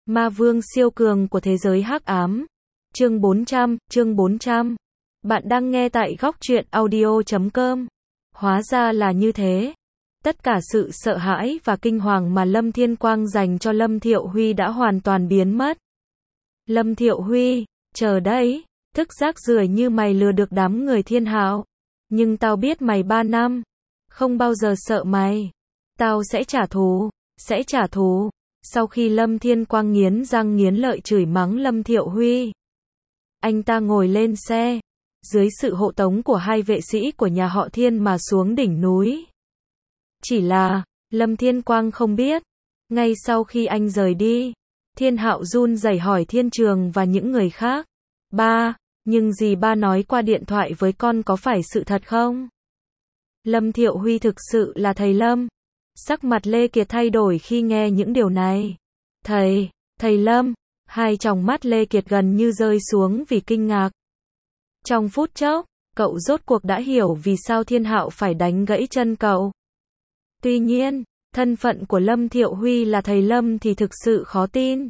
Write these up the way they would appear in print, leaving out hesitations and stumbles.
Ma vương siêu cường của thế giới hắc ám. Chương 400. Bạn đang nghe tại góc truyện audio.com. Hóa ra là như thế. Tất cả sự sợ hãi và kinh hoàng mà Lâm Thiên Quang dành cho Lâm Thiệu Huy đã hoàn toàn biến mất. Lâm Thiệu Huy, chờ đấy, thức rác rưởi như mày lừa được đám người Thiên Hạo. Nhưng tao biết mày 3 năm, không bao giờ sợ mày. Tao sẽ trả thù. Sau khi Lâm Thiên Quang nghiến răng nghiến lợi chửi mắng Lâm Thiệu Huy, anh ta ngồi lên xe, dưới sự hộ tống của 2 vệ sĩ của nhà họ Thiên mà xuống đỉnh núi. Chỉ là, Lâm Thiên Quang không biết, ngay sau khi anh rời đi, Thiên Hạo run rẩy hỏi Thiên Trường và những người khác, ba, nhưng gì ba nói qua điện thoại với con có phải sự thật không? Lâm Thiệu Huy thực sự là thầy Lâm. Sắc mặt Lê Kiệt thay đổi khi nghe những điều này. Thầy Lâm, hai tròng mắt Lê Kiệt gần như rơi xuống vì kinh ngạc. Trong phút chốc, cậu rốt cuộc đã hiểu vì sao Thiên Hạo phải đánh gãy chân cậu. Tuy nhiên, thân phận của Lâm Thiệu Huy là thầy Lâm thì thực sự khó tin.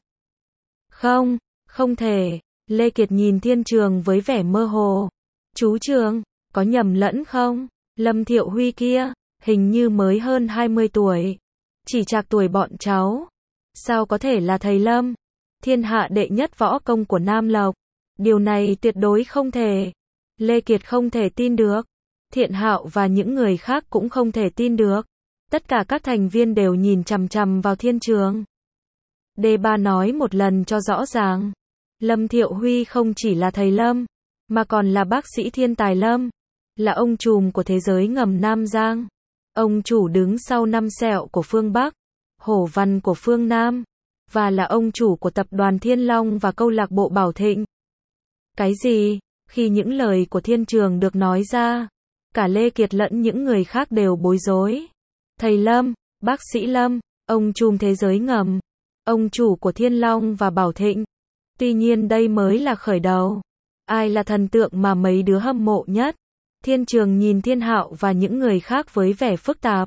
Không thể. Lê Kiệt nhìn Thiên Trường với vẻ mơ hồ. Chú Trường, có nhầm lẫn không? Lâm Thiệu Huy kia, hình như mới hơn 20 tuổi. Chỉ trạc tuổi bọn cháu. Sao có thể là thầy Lâm? Thiên hạ đệ nhất võ công của Nam Lộc. Điều này tuyệt đối không thể. Lê Kiệt không thể tin được. Thiện Hạo và những người khác cũng không thể tin được. Tất cả các thành viên đều nhìn chằm chằm vào Thiên Trường. D3 nói một lần cho rõ ràng. Lâm Thiệu Huy không chỉ là thầy Lâm, mà còn là bác sĩ thiên tài Lâm. Là ông trùm của thế giới ngầm Nam Giang. Ông chủ đứng sau 5 sẹo của phương Bắc, hổ văn của phương Nam, và là ông chủ của tập đoàn Thiên Long và câu lạc bộ Bảo Thịnh. Cái gì? Khi những lời của Thiên Trường được nói ra, cả Lê Kiệt lẫn những người khác đều bối rối. Thầy Lâm, bác sĩ Lâm, ông trùm thế giới ngầm, ông chủ của Thiên Long và Bảo Thịnh. Tuy nhiên đây mới là khởi đầu. Ai là thần tượng mà mấy đứa hâm mộ nhất? Thiên Trường nhìn Thiên Hạo và những người khác với vẻ phức tạp.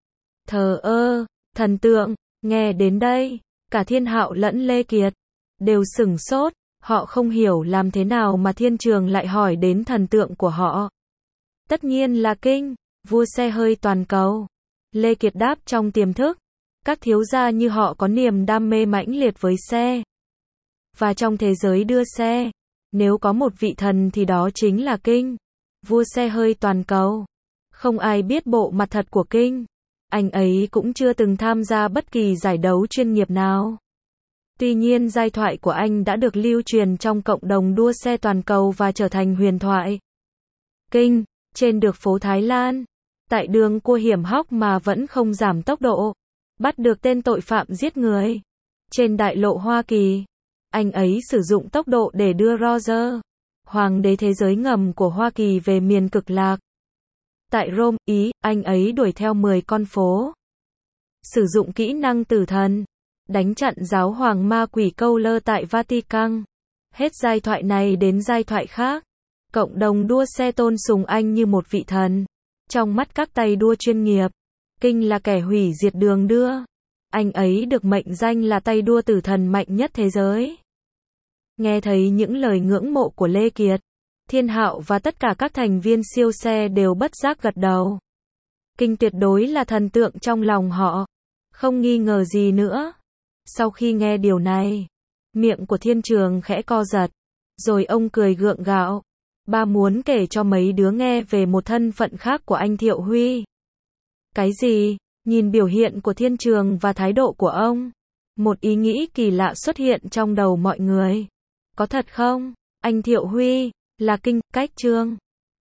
Thờ ơ, thần tượng, nghe đến đây, cả Thiên Hạo lẫn Lê Kiệt đều sửng sốt, họ không hiểu làm thế nào mà Thiên Trường lại hỏi đến thần tượng của họ. Tất nhiên là Kinh, vua xe hơi toàn cầu. Lê Kiệt đáp trong tiềm thức, các thiếu gia như họ có niềm đam mê mãnh liệt với xe. Và trong thế giới đưa xe, nếu có một vị thần thì đó chính là Kinh, vua xe hơi toàn cầu. Không ai biết bộ mặt thật của Kinh. Anh ấy cũng chưa từng tham gia bất kỳ giải đấu chuyên nghiệp nào. Tuy nhiên giai thoại của anh đã được lưu truyền trong cộng đồng đua xe toàn cầu và trở thành huyền thoại. Kinh, trên đường phố Thái Lan, tại đường cua hiểm hóc mà vẫn không giảm tốc độ, bắt được tên tội phạm giết người. Trên đại lộ Hoa Kỳ, anh ấy sử dụng tốc độ để đưa Roger, hoàng đế thế giới ngầm của Hoa Kỳ về miền cực lạc. Tại Rome, Ý, anh ấy đuổi theo 10 con phố. Sử dụng kỹ năng tử thần, đánh chặn giáo hoàng ma quỷ câu lơ tại Vatican. Hết giai thoại này đến giai thoại khác. Cộng đồng đua xe tôn sùng anh như một vị thần. Trong mắt các tay đua chuyên nghiệp, Kinh là kẻ hủy diệt đường đưa. Anh ấy được mệnh danh là tay đua tử thần mạnh nhất thế giới. Nghe thấy những lời ngưỡng mộ của Lê Kiệt, Thiên Hạo và tất cả các thành viên siêu xe đều bất giác gật đầu. Kinh tuyệt đối là thần tượng trong lòng họ. Không nghi ngờ gì nữa. Sau khi nghe điều này, miệng của Thiên Trường khẽ co giật. Rồi ông cười gượng gạo. Ba muốn kể cho mấy đứa nghe về một thân phận khác của anh Thiệu Huy. Cái gì? Nhìn biểu hiện của Thiên Trường và thái độ của ông, một ý nghĩ kỳ lạ xuất hiện trong đầu mọi người. Có thật không? Anh Thiệu Huy là Kinh, cách Trương.